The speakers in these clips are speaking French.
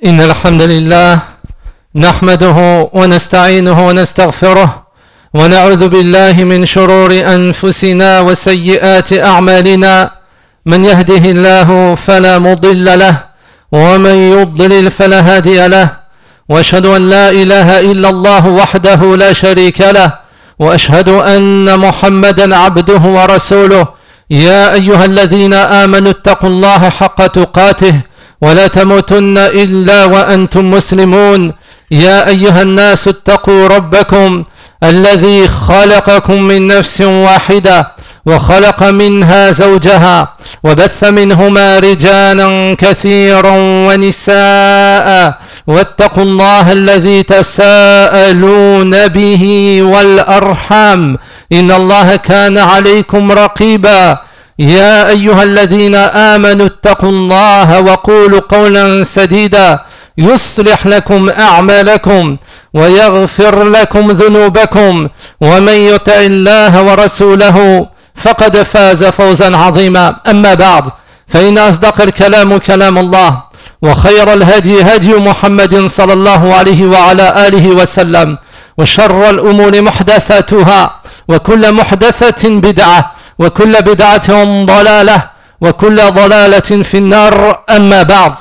إن الحمد لله نحمده ونستعينه ونستغفره ونعوذ بالله من شرور أنفسنا وسيئات أعمالنا. من يهده الله فلا مضل له ومن يضلل فلا هادي له، وأشهد أن لا إله إلا الله وحده لا شريك له، وأشهد أن محمدا عبده ورسوله. يا أيها الذين آمنوا اتقوا الله حق تقاته ولا تموتن إلا وأنتم مسلمون. يا أيها الناس اتقوا ربكم الذي خلقكم من نفس واحدة وخلق منها زوجها وبث منهما رجالا كثيرا ونساء، واتقوا الله الذي تساءلون به والأرحام إن الله كان عليكم رقيبا. يا أيها الذين آمنوا اتقوا الله وقولوا قولا سديدا يصلح لكم أعمالكم ويغفر لكم ذنوبكم، ومن يطع الله ورسوله فقد فاز فوزا عظيما. أما بعد، فإن أصدق الكلام كلام الله، وخير الهدي هدي محمد صلى الله عليه وعلى آله وسلم، وشر الأمور محدثاتها، وكل محدثة بدعة، وكل بدعة ضلالة، وكل ضلالة في النار. أما بعد،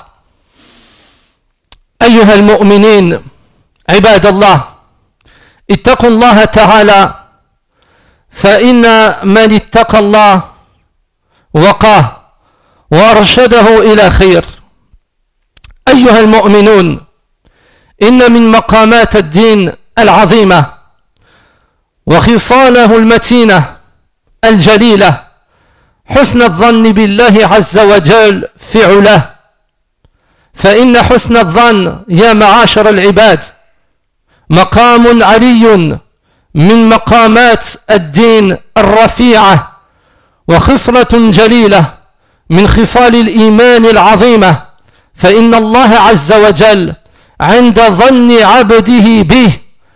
أيها المؤمنين عباد الله، اتقوا الله تعالى، فإن من اتقى الله وقاه وأرشده إلى خير. أيها المؤمنون، إن من مقامات الدين العظيمة وخصاله المتينة الجليلة حسن الظن بالله عز وجل في علاه، فإن حسن الظن يا معاشر العباد مقام علي من مقامات الدين الرفيعة، وخصلة جليلة من خصال الإيمان العظيمة، فإن الله عز وجل عند ظن عبده به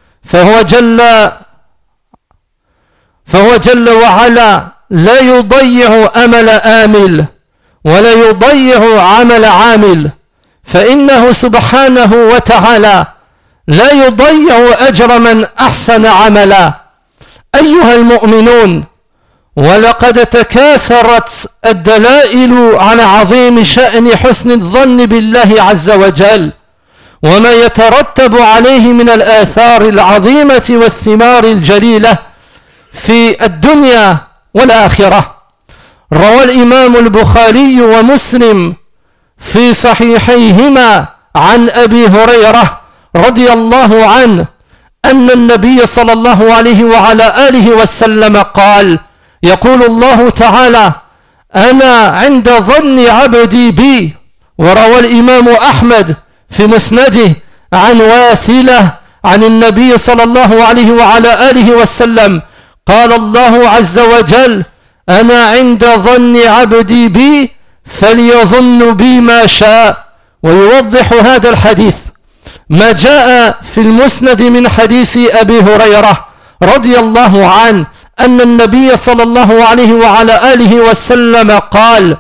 فهو جل وعلا لا يضيع أمل آمل ولا يضيع عمل عامل، فإنه سبحانه وتعالى لا يضيع أجر من أحسن عملا. أيها المؤمنون، ولقد تكاثرت الدلائل على عظيم شأن حسن الظن بالله عز وجل وما يترتب عليه من الآثار العظيمة والثمار الجليلة في الدنيا والآخرة. روى الإمام البخاري ومسلم في صحيحيهما عن أبي هريرة رضي الله عنه أن النبي صلى الله عليه وعلى آله وسلم قال: يقول الله تعالى: أنا عند ظن عبدي بي. وروى الإمام أحمد في مسنده عن واثلة عن النبي صلى الله عليه وعلى آله وسلم قال الله عز وجل: أنا عند ظن عبدي بي فليظن بي ما شاء. ويوضح هذا الحديث ما جاء في المسند من حديث أبي هريرة رضي الله عنه أن النبي صلى الله عليه وعلى آله وسلم قال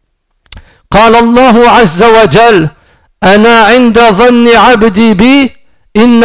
الله عز وجل: أنا عند ظن عبدي بي إن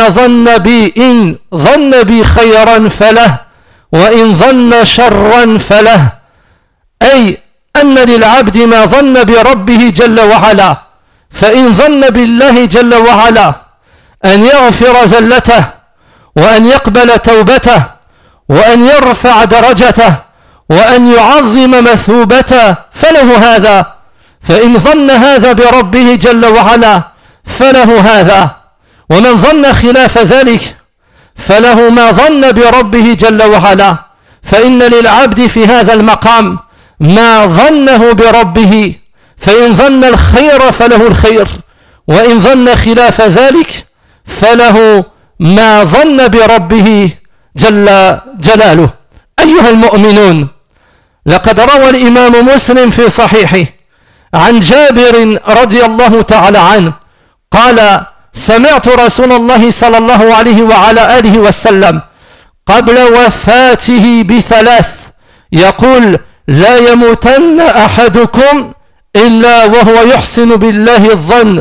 ظن بي خيرا فله وإن ظن شرا فله. أي أن للعبد ما ظن بربه جل وعلا، فإن ظن بالله جل وعلا أن يغفر زلته وأن يقبل توبته وأن يرفع درجته وأن يعظم مثوبته فله هذا، فإن ظن هذا بربه جل وعلا فله هذا، ومن ظن خلاف ذلك فله ما ظن بربه جل وعلا، فإن للعبد في هذا المقام ما ظنه بربه، فإن ظن الخير فله الخير، وإن ظن خلاف ذلك فله ما ظن بربه جل جلاله. أيها المؤمنون، لقد روى الإمام مسلم في صحيحه عن جابر رضي الله تعالى عنه قال: سمعت رسول الله صلى الله عليه وعلى آله وسلم قبل وفاته ب3 يقول: لا يموتن أحدكم إلا وهو يحسن بالله الظن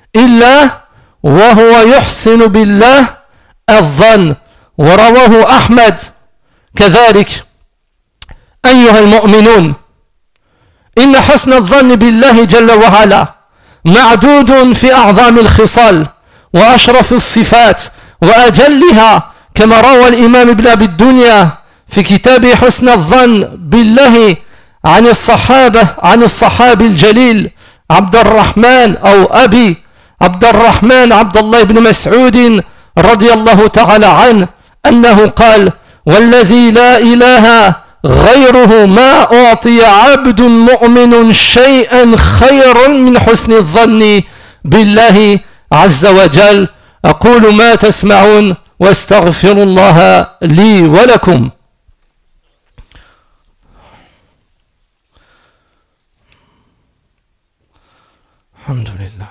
إلا وهو يحسن بالله الظن ورواه أحمد كذلك. أيها المؤمنون إن حسن الظن بالله جل وعلا معدود في أعظم الخصال وأشرف الصفات وأجلها، كما روى الإمام ابن أبي الدنيا في كتاب حسن الظن بالله عن الصحابي الجليل عبد الرحمن أو أبي عبد الرحمن عبد الله بن مسعود رضي الله تعالى عنه أنه قال: والذي لا إله غيره ما أعطي عبد مؤمن شيئا خيرا من حسن الظن بالله عز وجل. أقول ما تسمعون واستغفر الله لي ولكم. الحمد لله.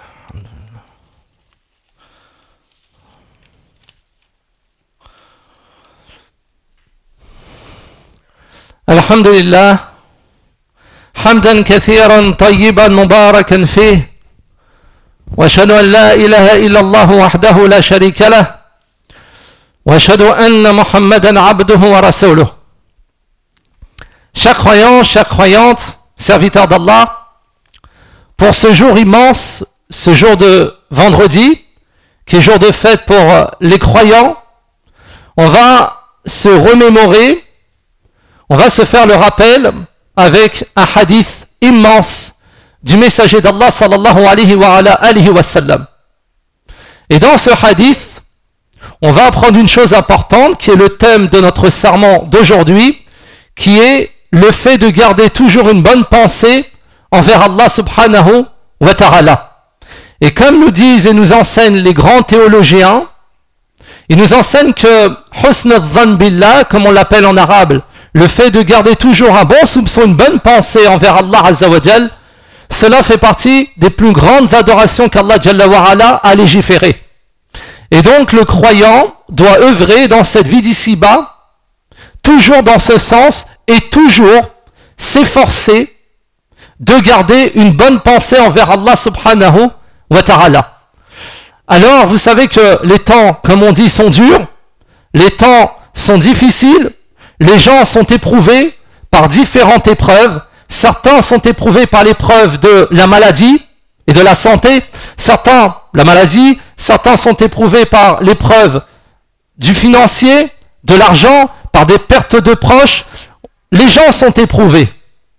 الحمد لله حمدا كثيرا طيبا مباركا فيه، واشهد ان لا اله الا الله وحده لا شريك له، واشهد ان محمدا عبده ورسوله. Chers croyants, chères croyantes, serviteurs d'Allah, pour ce jour immense, ce jour de vendredi, qui est jour de fête pour les croyants, on va se remémorer, on va se faire le rappel avec un hadith immense du messager d'Allah sallallahu alayhi wa sallam. Et dans ce hadith, on va apprendre une chose importante qui est le thème de notre sermon d'aujourd'hui, qui est le fait de garder toujours une bonne pensée envers Allah subhanahu wa ta'ala. Et comme nous disent et nous enseignent les grands théologiens, ils nous enseignent que husn al-dhann billah, comme on l'appelle en arabe, le fait de garder toujours un bon soupçon, une bonne pensée envers Allah Azza wa Jal, cela fait partie des plus grandes adorations qu'Allah Jalla wa Ala a légiférées. Et donc le croyant doit œuvrer dans cette vie d'ici-bas, toujours dans ce sens, et toujours s'efforcer de garder une bonne pensée envers Allah subhanahu wa ta'ala. Alors vous savez que les temps, comme on dit, sont durs, les temps sont difficiles, les gens sont éprouvés par différentes épreuves. Certains sont éprouvés par l'épreuve de la maladie et de la santé. Certains, la maladie, certains sont éprouvés par l'épreuve du financier, de l'argent, par des pertes de proches. Les gens sont éprouvés.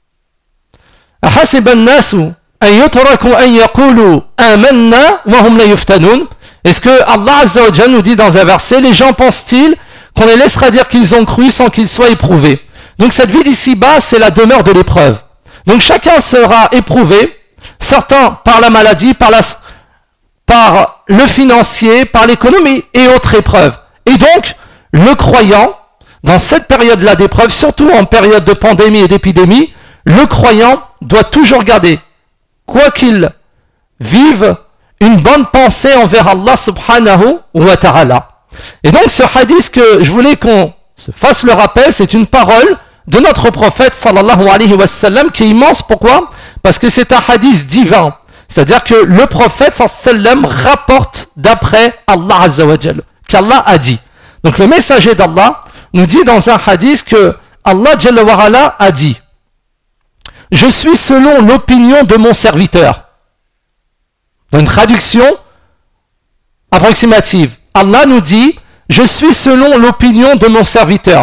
Est-ce que Allah Azza wa Jalla nous dit dans un verset, les gens pensent-ils qu'on les laissera dire qu'ils ont cru sans qu'ils soient éprouvés? Donc cette vie d'ici-bas, c'est la demeure de l'épreuve. Donc chacun sera éprouvé, certains par la maladie, par le financier, par l'économie et autres épreuves. Et donc, le croyant, dans cette période-là d'épreuve, surtout en période de pandémie et d'épidémie, le croyant doit toujours garder, quoi qu'il vive, une bonne pensée envers Allah subhanahu wa ta'ala. Et donc ce hadith que je voulais qu'on se fasse le rappel, c'est une parole de notre prophète sallallahu alayhi wa sallam qui est immense. Pourquoi? Parce que c'est un hadith divin. C'est-à-dire que le prophète sallallahu alayhi wa sallam rapporte d'après Allah azza wa jalla, qu'Allah a dit. Donc le messager d'Allah nous dit dans un hadith que Allah jalla wa ala a dit: je suis selon l'opinion de mon serviteur. Dans une traduction approximative, Allah nous dit: je suis selon l'opinion de mon serviteur,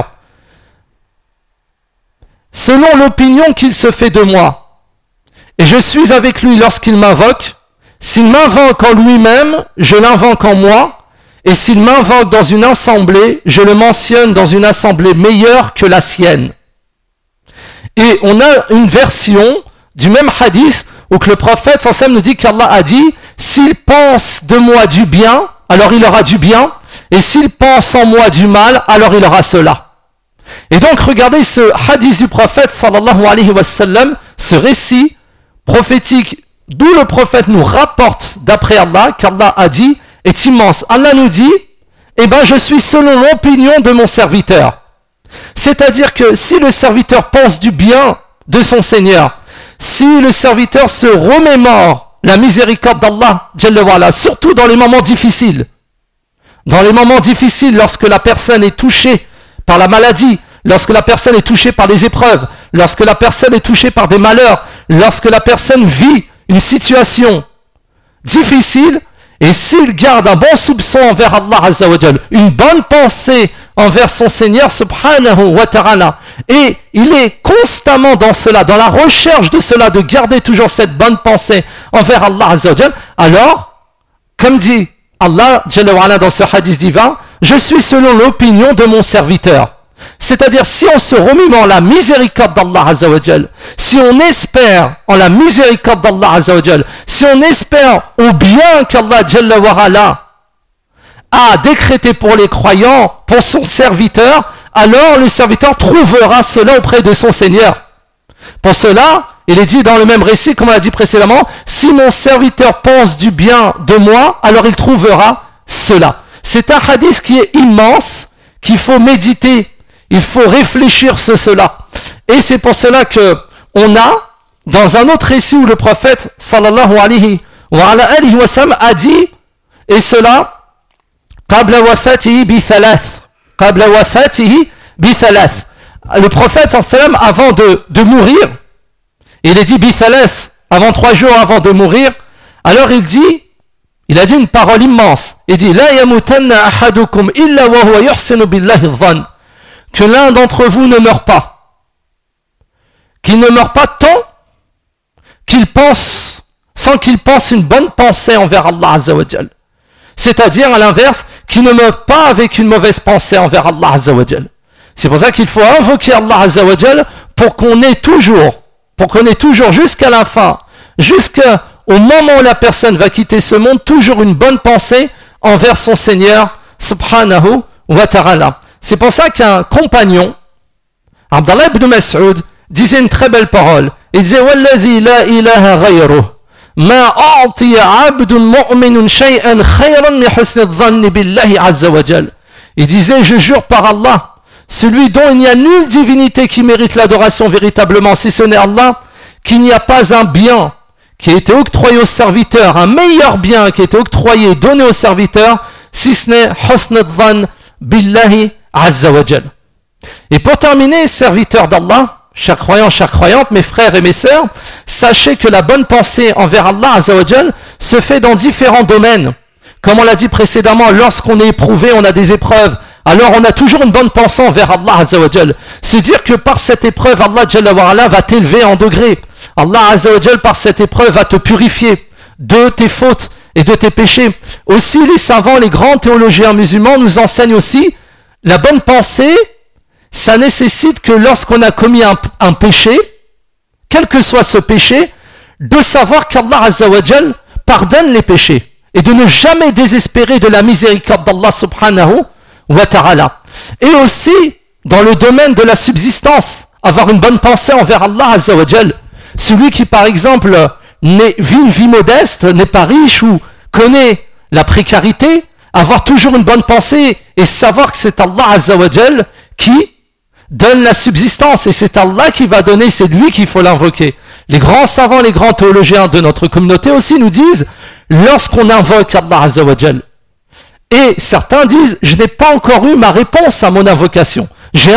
selon l'opinion qu'il se fait de moi, et je suis avec lui lorsqu'il m'invoque. S'il m'invoque en lui-même, je l'invoque en moi, et s'il m'invoque dans une assemblée, je le mentionne dans une assemblée meilleure que la sienne. Et on a une version du même hadith où que le prophète sallallahu alayhi wa sallam nous dit qu'Allah a dit: s'il pense de moi du bien, alors il aura du bien, et s'il pense en moi du mal, alors il aura cela. Et donc regardez ce hadith du prophète sallallahu alayhi wa sallam, ce récit prophétique d'où le prophète nous rapporte d'après Allah qu'Allah a dit est immense. Allah nous dit: eh ben je suis selon l'opinion de mon serviteur. C'est-à-dire que si le serviteur pense du bien de son Seigneur, si le serviteur se remémore la miséricorde d'Allah, Jalla wa ala, surtout dans les moments difficiles. Dans les moments difficiles, lorsque la personne est touchée par la maladie, lorsque la personne est touchée par des épreuves, lorsque la personne est touchée par des malheurs, lorsque la personne vit une situation difficile, et s'il garde un bon soupçon envers Allah Azza wa Jal, une bonne pensée envers son Seigneur Subhanahu wa ta'ala, et il est constamment dans cela, dans la recherche de cela, de garder toujours cette bonne pensée envers Allah Azza wa Jal, alors, comme dit Allah Jalla wa ala dans ce hadith divin, je suis selon l'opinion de mon serviteur. C'est-à-dire, si on se remet en la miséricorde d'Allah Azza wa Jal, si on espère en la miséricorde d'Allah Azza wa Jal, si on espère au bien qu'Allah Jalla wa ala a décrété pour les croyants, pour son serviteur, alors le serviteur trouvera cela auprès de son Seigneur. Pour cela, il est dit dans le même récit, comme on l'a dit précédemment, si mon serviteur pense du bien de moi, alors il trouvera cela. C'est un hadith qui est immense, qu'il faut méditer, il faut réfléchir sur cela. Et c'est pour cela que on a, dans un autre récit où le prophète, sallallahu alayhi wa sallam, a dit, et cela, qabla wafatihi bi thalath. Qabla wafatihi bi thalath. Le prophète, sallallahu alayhi wa sallam, avant de mourir, il est dit bi thalath, avant 3 jours avant de mourir, alors il a dit une parole immense. Il dit, la yamutanna ahadukum illa wa huwa yuhsinu billahi dhann. Que l'un d'entre vous ne meurt pas. Qu'il ne meurt pas tant sans qu'il pense une bonne pensée envers Allah Azza wa Jal. C'est-à-dire, à l'inverse, qu'il ne meurt pas avec une mauvaise pensée envers Allah Azza wa Jal. C'est pour ça qu'il faut invoquer Allah Azza wa Jal pour qu'on ait toujours jusqu'à la fin, jusqu'au moment où la personne va quitter ce monde, toujours une bonne pensée envers son Seigneur, subhanahu wa ta'ala. C'est pour ça qu'un compagnon, Abdallah ibn Mas'ud, disait une très belle parole. Il disait, Walladhi la ilaha ghayruh, ma a'tiya abdun mu'minun shay'an khayran mi husni dhanni billahi azza wa jal. Il disait, je jure par Allah, celui dont il n'y a nulle divinité qui mérite l'adoration véritablement, si ce n'est Allah, qu'il n'y a pas un bien qui a été octroyé au serviteur, un meilleur bien qui a été octroyé, donné au serviteur, si ce n'est husni dhann billahi azza wa jal. Et pour terminer, serviteurs d'Allah, chers croyants, chères croyantes, mes frères et mes sœurs, sachez que la bonne pensée envers Allah azza wa jal se fait dans différents domaines. Comme on l'a dit précédemment, lorsqu'on est éprouvé, on a des épreuves, alors on a toujours une bonne pensée envers Allah azza wa jal. C'est dire que par cette épreuve, Allah jalla wa ala va t'élever en degrés. Allah azza wa jal, par cette épreuve, va te purifier de tes fautes et de tes péchés. Aussi, les savants, les grands théologiens musulmans nous enseignent aussi la bonne pensée. Ça nécessite que lorsqu'on a commis un péché, quel que soit ce péché, de savoir qu'Allah Azza wa Jal pardonne les péchés et de ne jamais désespérer de la miséricorde d'Allah subhanahu wa ta'ala. Et aussi, dans le domaine de la subsistance, avoir une bonne pensée envers Allah Azza wa Jal. Celui qui, par exemple, vit une vie modeste, n'est pas riche ou connaît la précarité, avoir toujours une bonne pensée et savoir que c'est Allah Azza wa Jal qui donne la subsistance et c'est Allah qui va donner, c'est lui qu'il faut l'invoquer. Les grands savants, les grands théologiens de notre communauté aussi nous disent, lorsqu'on invoque Allah Azza wa Jal, et certains disent, je n'ai pas encore eu ma réponse à mon invocation. J'ai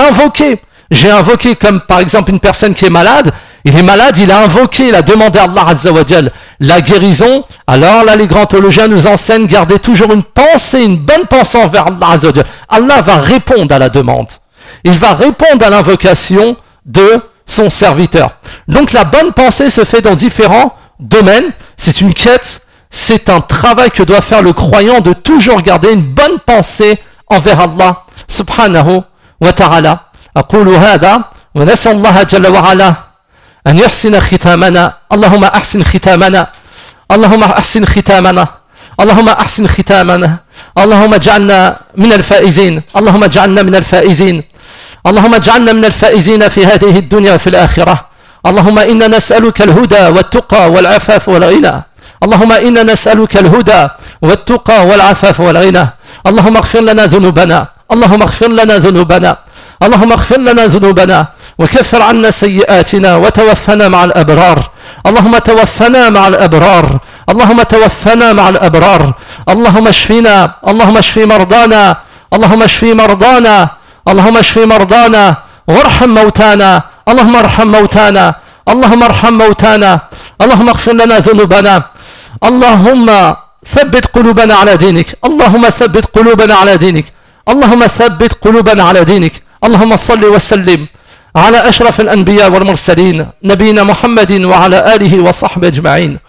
invoqué comme par exemple une personne qui est malade, il est malade, il a invoqué, il a demandé à Allah Azza wa Jal la guérison. Alors là, les grands théologiens nous enseignent, gardez toujours une pensée, une bonne pensée envers Allah Azza wa Jal. Allah va répondre à la demande. Il va répondre à l'invocation de son serviteur. Donc la bonne pensée se fait dans différents domaines. C'est une quête, c'est un travail que doit faire le croyant de toujours garder une bonne pensée envers Allah subhanahu wa ta'ala. أقول هذا ونسأل الله جل وعلا أن يحسن ختامنا. اللهم أحسن ختامنا، اللهم أحسن ختامنا، اللهم أحسن ختامنا، اللهم اجعلنا من الفائزين، اللهم اجعلنا من الفائزين، اللهم اجعلنا من الفائزين في هذه الدنيا وفي الآخرة. اللهم إنا نسألك الهدى والتقى والعفاف والغنى. اللهم إنا نسألك الهدى والتقى والعفاف والغنى. اللهم اغفر لنا ذنوبنا، اللهم اغفر لنا ذنوبنا، اللهم اغفر لنا ذنوبنا وكفر عنا سيئاتنا وتوفنا مع الأبرار. اللهم توفنا مع الأبرار. اللهم توفنا مع الأبرار. اللهم اشفنا، اللهم اشف مرضانا، اللهم اشف مرضانا، اللهم اشف مرضانا وارحم موتانا، اللهم ارحم موتانا، اللهم ارحم موتانا، اللهم اغفر لنا ذنوبنا. اللهم ثبت قلوبنا على دينك، اللهم ثبت قلوبنا على دينك، اللهم ثبت قلوبنا على دينك. اللهم صل وسلم على أشرف الأنبياء والمرسلين نبينا محمد وعلى آله وصحبه أجمعين.